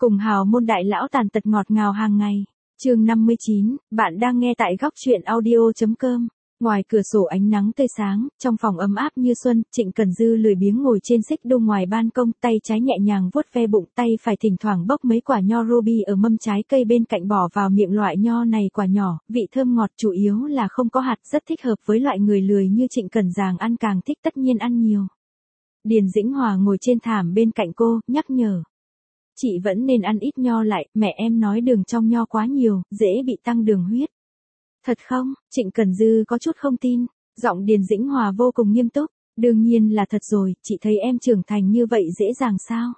Cùng hào môn đại lão tàn tật ngọt ngào hàng ngày. Chương 59, bạn đang nghe tại góc truyện audio.com. Ngoài cửa sổ ánh nắng tươi sáng, trong phòng ấm áp như xuân, Trịnh Cần Dư lười biếng ngồi trên xích đu ngoài ban công, tay trái nhẹ nhàng vuốt ve bụng, tay phải thỉnh thoảng bóc mấy quả nho ruby ở mâm trái cây bên cạnh bỏ vào miệng. Loại nho này quả nhỏ, vị thơm ngọt, chủ yếu là không có hạt, rất thích hợp với loại người lười như Trịnh Cần Giàng, ăn càng thích tất nhiên ăn nhiều. Điền Dĩnh Hòa ngồi trên thảm bên cạnh cô, nhắc nhở. Chị vẫn nên ăn ít nho lại, mẹ em nói đường trong nho quá nhiều, dễ bị tăng đường huyết. Thật không? Trịnh Cần Dư có chút không tin, giọng Điền Dĩnh Hòa vô cùng nghiêm túc. Đương nhiên là thật rồi, chị thấy em trưởng thành như vậy dễ dàng sao?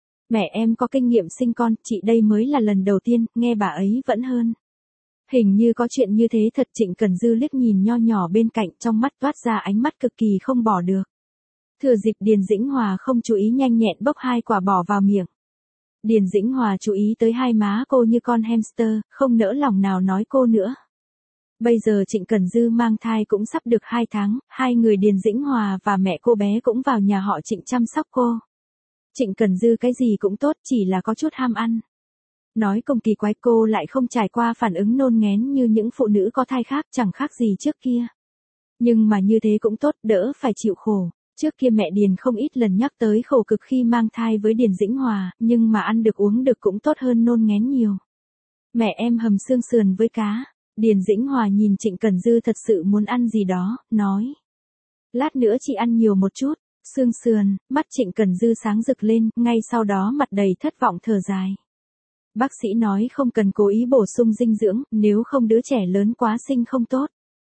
Mẹ em có kinh nghiệm sinh con, chị đây mới là lần đầu tiên, nghe bà ấy vẫn hơn. Hình như có chuyện như thế thật. Trịnh Cần Dư liếc nhìn nho nhỏ bên cạnh, trong mắt toát ra ánh mắt cực kỳ không bỏ được. Thừa dịp Điền Dĩnh Hòa không chú ý, nhanh nhẹn bốc 2 quả bỏ vào miệng. Điền Dĩnh Hòa chú ý tới hai má cô như con hamster, không nỡ lòng nào nói cô nữa. Bây giờ Trịnh Cần Dư mang thai cũng sắp được 2 tháng, hai người Điền Dĩnh Hòa và mẹ cô bé cũng vào nhà họ Trịnh chăm sóc cô. Trịnh Cần Dư cái gì cũng tốt, chỉ là có chút ham ăn. Nói công kỳ quái, cô lại không trải qua phản ứng nôn nghén như những phụ nữ có thai khác, chẳng khác gì trước kia. Nhưng mà như thế cũng tốt, đỡ phải chịu khổ. Trước kia mẹ Điền không ít lần nhắc tới khổ cực khi mang thai với Điền Dĩnh Hòa, nhưng mà ăn được uống được cũng tốt hơn nôn nghén nhiều. Mẹ em hầm xương sườn với cá. Điền Dĩnh Hòa nhìn Trịnh Cần Dư thật sự muốn ăn gì đó, nói. Lát nữa chị ăn nhiều một chút. Xương sườn, mắt Trịnh Cần Dư sáng rực lên, ngay sau đó mặt đầy thất vọng thở dài. Bác sĩ nói không cần cố ý bổ sung dinh dưỡng, nếu không đứa trẻ lớn quá sinh không tốt.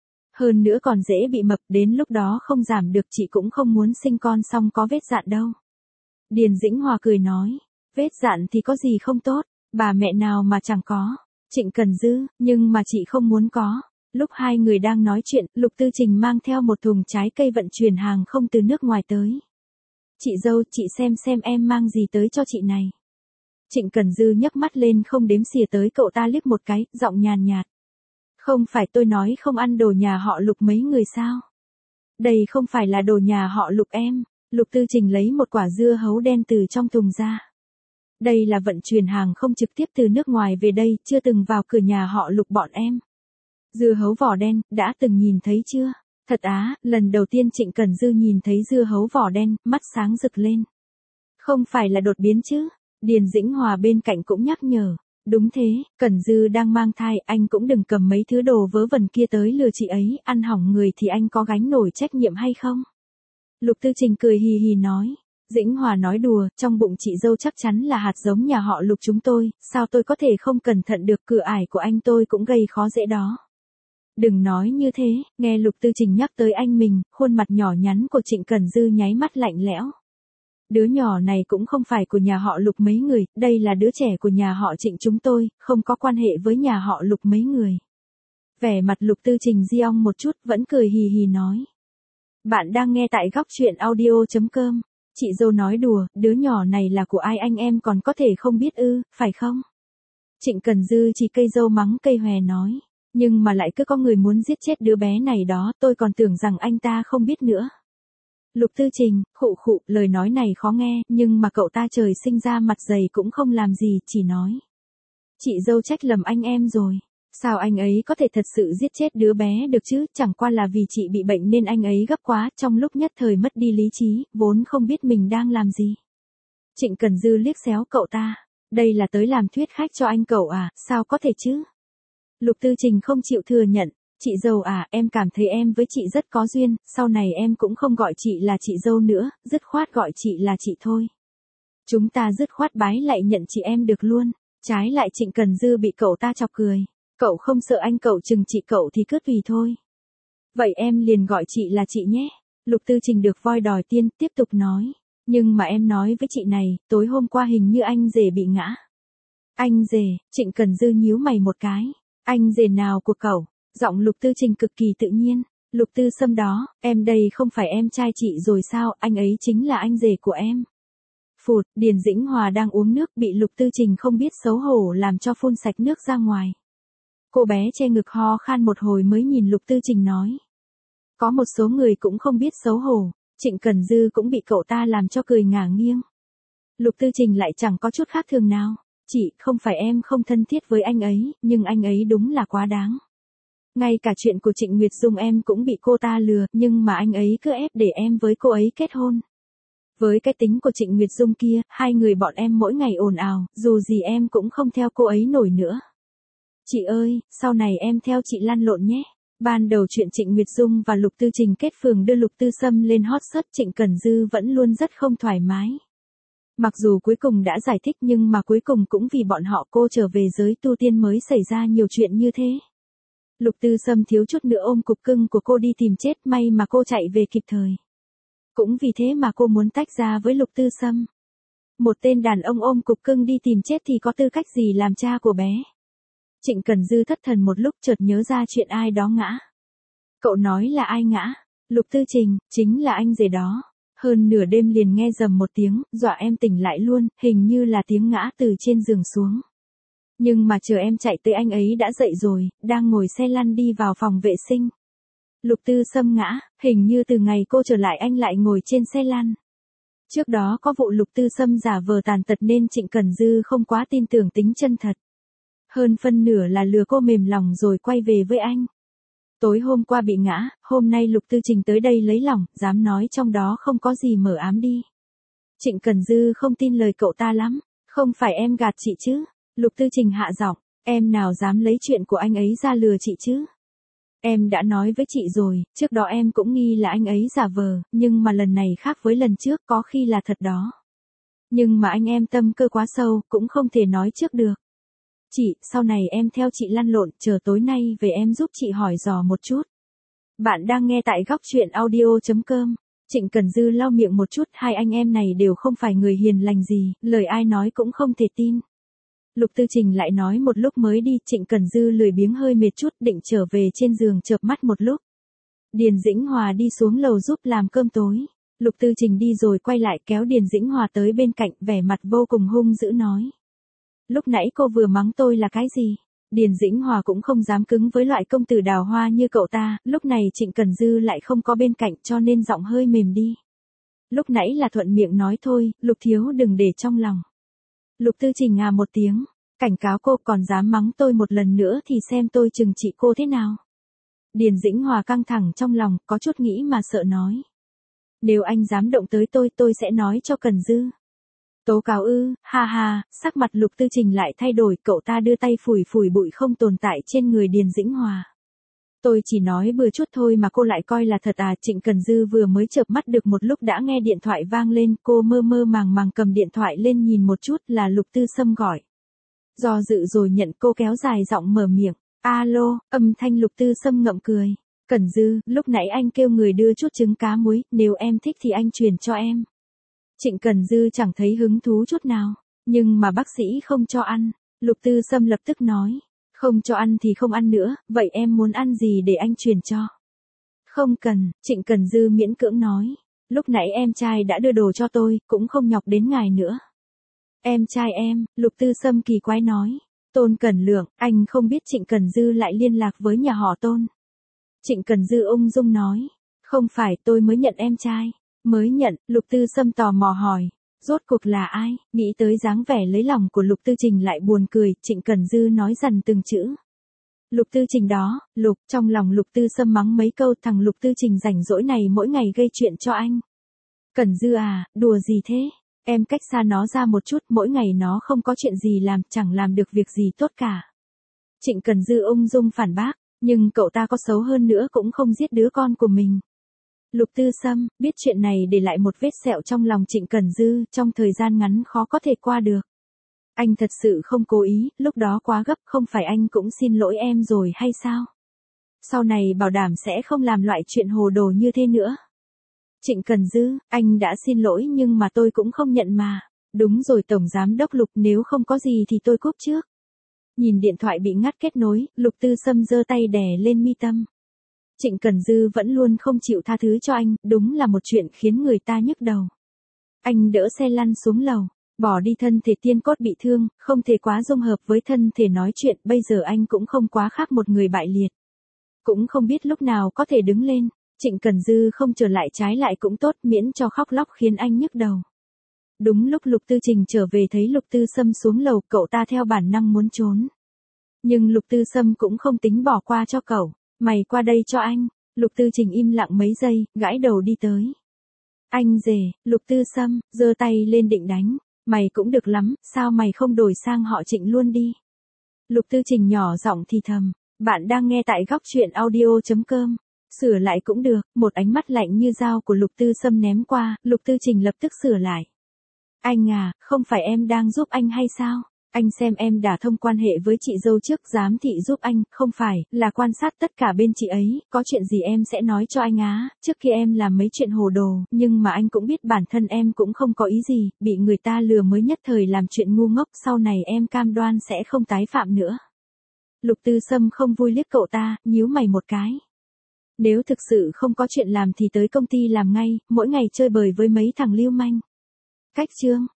Hơn nữa còn dễ bị mập, đến lúc đó không giảm được, chị cũng không muốn sinh con xong có vết dạn đâu. Điền Dĩnh Hòa cười nói, vết dạn thì có gì không tốt, bà mẹ nào mà chẳng có. Trịnh Cần Dư, nhưng mà chị không muốn có. Lúc hai người đang nói chuyện, Lục Tư Trình mang theo một thùng trái cây vận chuyển hàng không từ nước ngoài tới. Chị dâu, chị xem em mang gì tới cho chị này. Trịnh Cần Dư nhấc mắt lên không đếm xỉa tới cậu ta liếc một cái, giọng nhàn nhạt. Không phải tôi nói không ăn đồ nhà họ Lục mấy người sao? Đây không phải là đồ nhà họ Lục em. Lục Tư Trình lấy một quả dưa hấu đen từ trong thùng ra. Đây là vận chuyển hàng không trực tiếp từ nước ngoài về đây, chưa từng vào cửa nhà họ Lục bọn em. Dưa hấu vỏ đen, đã từng nhìn thấy chưa? Thật á, lần đầu tiên Trịnh Cần Dư nhìn thấy dưa hấu vỏ đen, mắt sáng rực lên. Không phải là đột biến chứ? Điền Dĩnh Hòa bên cạnh cũng nhắc nhở. Đúng thế, Cần Dư đang mang thai, anh cũng đừng cầm mấy thứ đồ vớ vẩn kia tới lừa chị ấy, ăn hỏng người thì anh có gánh nổi trách nhiệm hay không? Lục Tư Trình cười hì hì nói. Dĩnh Hòa nói đùa, trong bụng chị dâu chắc chắn là hạt giống nhà họ Lục chúng tôi, sao tôi có thể không cẩn thận được, cửa ải của anh tôi cũng gây khó dễ đó. Đừng nói như thế, nghe Lục Tư Trình nhắc tới anh mình, khuôn mặt nhỏ nhắn của Trịnh Cần Dư nháy mắt lạnh lẽo. Đứa nhỏ này cũng không phải của nhà họ Lục mấy người, đây là đứa trẻ của nhà họ Trịnh chúng tôi, không có quan hệ với nhà họ Lục mấy người. Vẻ mặt Lục Tư Trình di ong một chút, vẫn cười hì hì nói. Bạn đang nghe tại góc truyện audio.com. Chị dâu nói đùa, đứa nhỏ này là của ai anh em còn có thể không biết ư, phải không? Trịnh Cần Dư chỉ cây dâu mắng cây hòe nói. Nhưng mà lại cứ có người muốn giết chết đứa bé này đó, tôi còn tưởng rằng anh ta không biết nữa. Lục Tư Trình, khụ khụ, lời nói này khó nghe, nhưng mà cậu ta trời sinh ra mặt dày cũng không làm gì, chỉ nói. Chị dâu trách lầm anh em rồi. Sao anh ấy có thể thật sự giết chết đứa bé được chứ, chẳng qua là vì chị bị bệnh nên anh ấy gấp quá, trong lúc nhất thời mất đi lý trí, vốn không biết mình đang làm gì. Trịnh Cần Dư liếc xéo cậu ta. Đây là tới làm thuyết khách cho anh cậu à, sao có thể chứ? Lục Tư Trình không chịu thừa nhận. Chị dâu à, em cảm thấy em với chị rất có duyên, sau này em cũng không gọi chị là chị dâu nữa, dứt khoát gọi chị là chị thôi. Chúng ta dứt khoát bái lại nhận chị em được luôn. Trái lại Trịnh Cần Dư bị cậu ta chọc cười. Cậu không sợ anh cậu chừng trị cậu thì cứ tùy thôi. Vậy em liền gọi chị là chị nhé. Lục Tư Trình được voi đòi tiên, tiếp tục nói. Nhưng mà em nói với chị này, tối hôm qua hình như anh rể bị ngã. Anh rể, Trịnh Cần Dư nhíu mày một cái. Anh rể nào của cậu? Giọng Lục Tư Trình cực kỳ tự nhiên. Lục Tư Sâm đó, em đây không phải em trai chị rồi sao, anh ấy chính là anh rể của em. Phụt, Điền Dĩnh Hòa đang uống nước bị Lục Tư Trình không biết xấu hổ làm cho phun sạch nước ra ngoài. Cô bé che ngực ho khan một hồi mới nhìn Lục Tư Trình nói. Có một số người cũng không biết xấu hổ, Trịnh Cần Dư cũng bị cậu ta làm cho cười ngả nghiêng. Lục Tư Trình lại chẳng có chút khác thường nào. Chị, không phải em không thân thiết với anh ấy, nhưng anh ấy đúng là quá đáng. Ngay cả chuyện của Trịnh Nguyệt Dung em cũng bị cô ta lừa, nhưng mà anh ấy cứ ép để em với cô ấy kết hôn. Với cái tính của Trịnh Nguyệt Dung kia, hai người bọn em mỗi ngày ồn ào, dù gì em cũng không theo cô ấy nổi nữa. Chị ơi, sau này em theo chị lăn lộn nhé. Ban đầu chuyện Trịnh Nguyệt Dung và Lục Tư Trình kết phường đưa Lục Tư Sâm lên hot search, Trịnh Cẩn Dư vẫn luôn rất không thoải mái. Mặc dù cuối cùng đã giải thích nhưng mà cuối cùng cũng vì bọn họ cô trở về giới tu tiên mới xảy ra nhiều chuyện như thế. Lục Tư Sâm thiếu chút nữa ôm cục cưng của cô đi tìm chết, may mà cô chạy về kịp thời. Cũng vì thế mà cô muốn tách ra với Lục Tư Sâm. Một tên đàn ông ôm cục cưng đi tìm chết thì có tư cách gì làm cha của bé. Trịnh Cẩn Dư thất thần một lúc chợt nhớ ra chuyện ai đó ngã. Cậu nói là ai ngã? Lục Tư Trình, chính là anh rể đó. Hơn nửa đêm liền nghe rầm một tiếng, dọa em tỉnh lại luôn, hình như là tiếng ngã từ trên giường xuống. Nhưng mà chờ em chạy tới anh ấy đã dậy rồi, đang ngồi xe lăn đi vào phòng vệ sinh. Lục Tư Sâm ngã, hình như từ ngày cô trở lại anh lại ngồi trên xe lăn. Trước đó có vụ Lục Tư Sâm giả vờ tàn tật nên Trịnh Cẩn Dư không quá tin tưởng tính chân thật. Hơn phân nửa là lừa cô mềm lòng rồi quay về với anh. Tối hôm qua bị ngã, hôm nay Lục Tư Trình tới đây lấy lòng, dám nói trong đó không có gì mờ ám đi. Trịnh Cẩn Dư không tin lời cậu ta lắm, không phải em gạt chị chứ? Lục Tư Trình hạ giọng, em nào dám lấy chuyện của anh ấy ra lừa chị chứ? Em đã nói với chị rồi, trước đó em cũng nghi là anh ấy giả vờ, nhưng mà lần này khác với lần trước, có khi là thật đó. Nhưng mà anh em tâm cơ quá sâu, cũng không thể nói trước được. Chị, sau này em theo chị lăn lộn, chờ tối nay về em giúp chị hỏi dò một chút. Bạn đang nghe tại góc chuyện audio.com. Trịnh Cẩn Dư lau miệng một chút, hai anh em này đều không phải người hiền lành gì, lời ai nói cũng không thể tin. Lục Tư Trình lại nói một lúc mới đi, Trịnh Cẩn Dư lười biếng hơi mệt chút, định trở về trên giường chợp mắt một lúc. Điền Dĩnh Hòa đi xuống lầu giúp làm cơm tối. Lục Tư Trình đi rồi quay lại kéo Điền Dĩnh Hòa tới bên cạnh, vẻ mặt vô cùng hung dữ nói. Lúc nãy cô vừa mắng tôi là cái gì? Điền Dĩnh Hòa cũng không dám cứng với loại công tử đào hoa như cậu ta, lúc này Trịnh Cẩn Dư lại không có bên cạnh cho nên giọng hơi mềm đi. Lúc nãy là thuận miệng nói thôi, Lục thiếu đừng để trong lòng. Lục Tư Trình ngà một tiếng, cảnh cáo cô còn dám mắng tôi một lần nữa thì xem tôi trừng trị cô thế nào. Điền Dĩnh Hòa căng thẳng trong lòng, có chút nghĩ mà sợ nói. Nếu anh dám động tới tôi sẽ nói cho Cẩn Dư. Tố cáo ư, ha ha, sắc mặt Lục Tư Trình lại thay đổi, cậu ta đưa tay phủi phủi bụi không tồn tại trên người Điền Dĩnh Hòa. Tôi chỉ nói bừa chút thôi mà cô lại coi là thật à? Trịnh Cẩn Dư vừa mới chợp mắt được một lúc đã nghe điện thoại vang lên, cô mơ mơ màng màng cầm điện thoại lên nhìn một chút là Lục Tư Sâm gọi. Do dự rồi nhận, cô kéo dài giọng mở miệng, alo, âm thanh Lục Tư Sâm ngậm cười. Cẩn Dư, lúc nãy anh kêu người đưa chút trứng cá muối, nếu em thích thì anh truyền cho em. Trịnh Cẩn Dư chẳng thấy hứng thú chút nào, nhưng mà bác sĩ không cho ăn. Lục Tư Sâm lập tức nói, không cho ăn thì không ăn nữa, vậy em muốn ăn gì để anh truyền cho? Không cần, Trịnh Cẩn Dư miễn cưỡng nói, lúc nãy em trai đã đưa đồ cho tôi, cũng không nhọc đến ngài nữa. Em trai em, Lục Tư Sâm kỳ quái nói, Tôn Cẩn Lượng, anh không biết Trịnh Cẩn Dư lại liên lạc với nhà họ Tôn. Trịnh Cẩn Dư ung dung nói, không phải, tôi mới nhận em trai. Mới nhận, Lục Tư Sâm tò mò hỏi, rốt cuộc là ai? Nghĩ tới dáng vẻ lấy lòng của Lục Tư Trình lại buồn cười, Trịnh Cẩn Dư nói dần từng chữ. Lục Tư Trình đó, Lục, trong lòng Lục Tư Sâm mắng mấy câu, thằng Lục Tư Trình rảnh rỗi này mỗi ngày gây chuyện cho anh. Cẩn Dư à, đùa gì thế? Em cách xa nó ra một chút, mỗi ngày nó không có chuyện gì làm, chẳng làm được việc gì tốt cả. Trịnh Cẩn Dư ung dung phản bác, nhưng cậu ta có xấu hơn nữa cũng không giết đứa con của mình. Lục Tư Sâm, biết chuyện này để lại một vết sẹo trong lòng Trịnh Cẩn Dư, trong thời gian ngắn khó có thể qua được. Anh thật sự không cố ý, lúc đó quá gấp, không phải anh cũng xin lỗi em rồi hay sao? Sau này bảo đảm sẽ không làm loại chuyện hồ đồ như thế nữa. Trịnh Cẩn Dư, anh đã xin lỗi nhưng mà tôi cũng không nhận mà. Đúng rồi Tổng Giám Đốc Lục, nếu không có gì thì tôi cúp trước. Nhìn điện thoại bị ngắt kết nối, Lục Tư Sâm giơ tay đè lên mi tâm. Trịnh Cẩn Dư vẫn luôn không chịu tha thứ cho anh, đúng là một chuyện khiến người ta nhức đầu. Anh đỡ xe lăn xuống lầu, bỏ đi thân thể tiên cốt bị thương, không thể quá dung hợp với thân thể nói chuyện, bây giờ anh cũng không quá khác một người bại liệt. Cũng không biết lúc nào có thể đứng lên, Trịnh Cẩn Dư không trở lại trái lại cũng tốt, miễn cho khóc lóc khiến anh nhức đầu. Đúng lúc Lục Tư Trình trở về thấy Lục Tư Sâm xuống lầu, cậu ta theo bản năng muốn trốn. Nhưng Lục Tư Sâm cũng không tính bỏ qua cho cậu. Mày qua đây cho anh. Lục Tư Trình im lặng mấy giây, gãi đầu đi tới. Anh rể, Lục Tư Sâm, giơ tay lên định đánh. Mày cũng được lắm, sao mày không đổi sang họ Trịnh luôn đi. Lục Tư Trình nhỏ giọng thì thầm. Bạn đang nghe tại góc truyện audio.com. Sửa lại cũng được, một ánh mắt lạnh như dao của Lục Tư Sâm ném qua, Lục Tư Trình lập tức sửa lại. Anh à, không phải em đang giúp anh hay sao? Anh xem em đã thông quan hệ với chị dâu trước, giám thị giúp anh, không phải, là quan sát tất cả bên chị ấy, có chuyện gì em sẽ nói cho anh á, trước khi em làm mấy chuyện hồ đồ, nhưng mà anh cũng biết bản thân em cũng không có ý gì, bị người ta lừa mới nhất thời làm chuyện ngu ngốc, sau này em cam đoan sẽ không tái phạm nữa. Lục Tư Sâm không vui liếc cậu ta, nhíu mày một cái. Nếu thực sự không có chuyện làm thì tới công ty làm ngay, mỗi ngày chơi bời với mấy thằng lưu manh. Cách chương